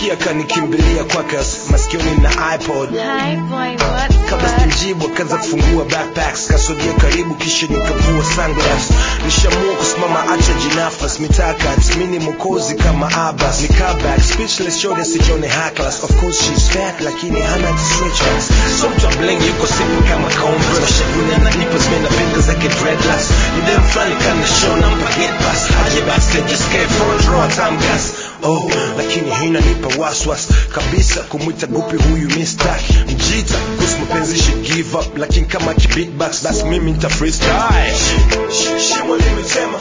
Nilisikia kanikimbilia kwake masikioni na iPod. Hi boy, what? Kabla sijamjibu akaanza kufungua backpacks, kasogea karibu kisha nikavua sunglass. Nishamua kusimama acha jinafas mitaka mini mkozi kama Abbas. Nika back speechless showed sijione hacklas. Of course she's fat lakini hana stretch marks. So to bling yuko simple kama combo. Shabuni na nipples mena fingers like dreadlocks. Ni dem flani kana show na mpaget pass. Aje backslide just came for a draw time gas. Oh, lakini hina nipa waswas kabisa kumwita gupi huyu Mr. Mjita kuhusu mapenzi she give up. Lakini kama kibeatbox basi mimi nita freestyle. Shimo limetema.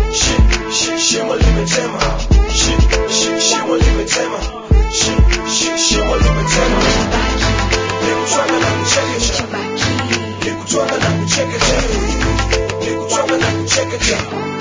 Shimo limetema. Shimo limetema. Shimo limetema. Nikutwanga na kuchekecha. Nikutwanga na kuchekecha. Nikutwanga na kuchekecha.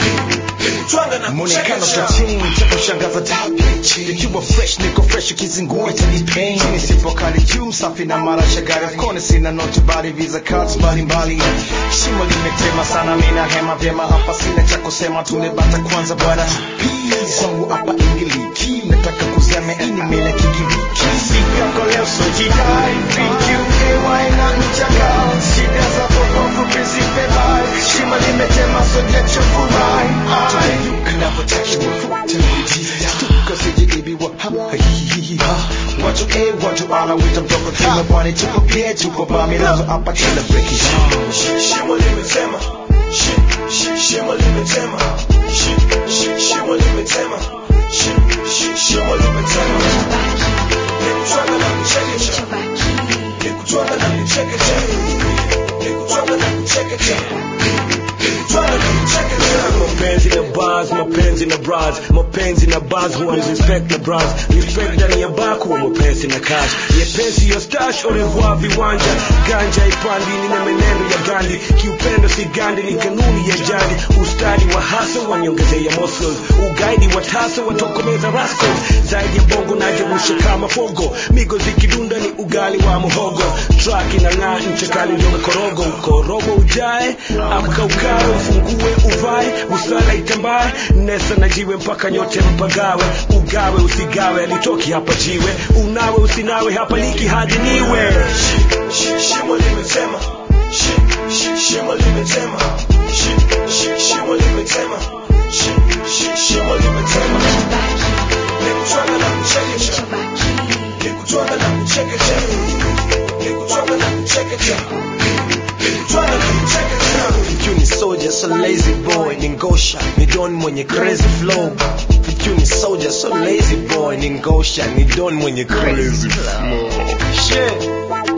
Muonekano tatini cha kushangaza tabichi. Nikiwa fresh niko fresh ukizingua tani pain. Chini sipo kali juu safi na mara shagari. Of course sina note bali visa cards mbalimbali. Shimo limetema sana mina hema vyema hapa sina cha kusema tunebata kwanza bwana. Songo hapa ingiliki nataka kuzame ini mele kigiriki. Siku yako leo so jidai PQAY na mchaka. Shida za popo principe life. Shimo limetema so get your full line. Never touch you Stuka siji baby wa ha Watu watu ala wita mtoko kima bwani tuko pia tuko bami lazo hapa tila breaki Shimo limetema. Shimo limetema. Shimo limetema. Shimo limetema. Nikutwanga na kuchekecha. Nikutwanga na kuchekecha. Nikutwanga na kuchekecha. Nikutwanga na kuchekecha. Mapenzi na bars, mapenzi na bras, mapenzi na bars huwa respect na bras, respect ndani ya baku wa mapenzi na cash. Yepenzi yo stash au revoir viwanja, ganja ipandi ni na menendo ya Gandhi, kiupendo si gandi ni kanuni ya jadi, ustadi wa hustle waniongezea muscles, ugaidi wa taso watokomeza rascals, zaidi ya bongo na jerusha kama fogo, migo zikidunda ni ugali wa muhogo, track inang'aa nche kali ndio korogo, korogo ujae, amka ukawe ufungue uvae, usala itambae, nesa na jiwe mpaka nyote mpagawe, ugawe usigawe alitoki hapa jiwe, unawe usinawe hapa liki hadi niwe. Shimo limetema. Shimo limetema. Shimo limetema. Shimo limetema. Nikutwanga na kuchekecha. Nikutwanga na kuchekecha. Nikutwanga na kuchekecha. Nikutwanga na kuchekecha. Fikyu ni soldier so lazy boy ni ngosha ni don mwenye crazy flow. Fikyu ni soldier so lazy boy ni ngosha ni don mwenye crazy flow. Shit.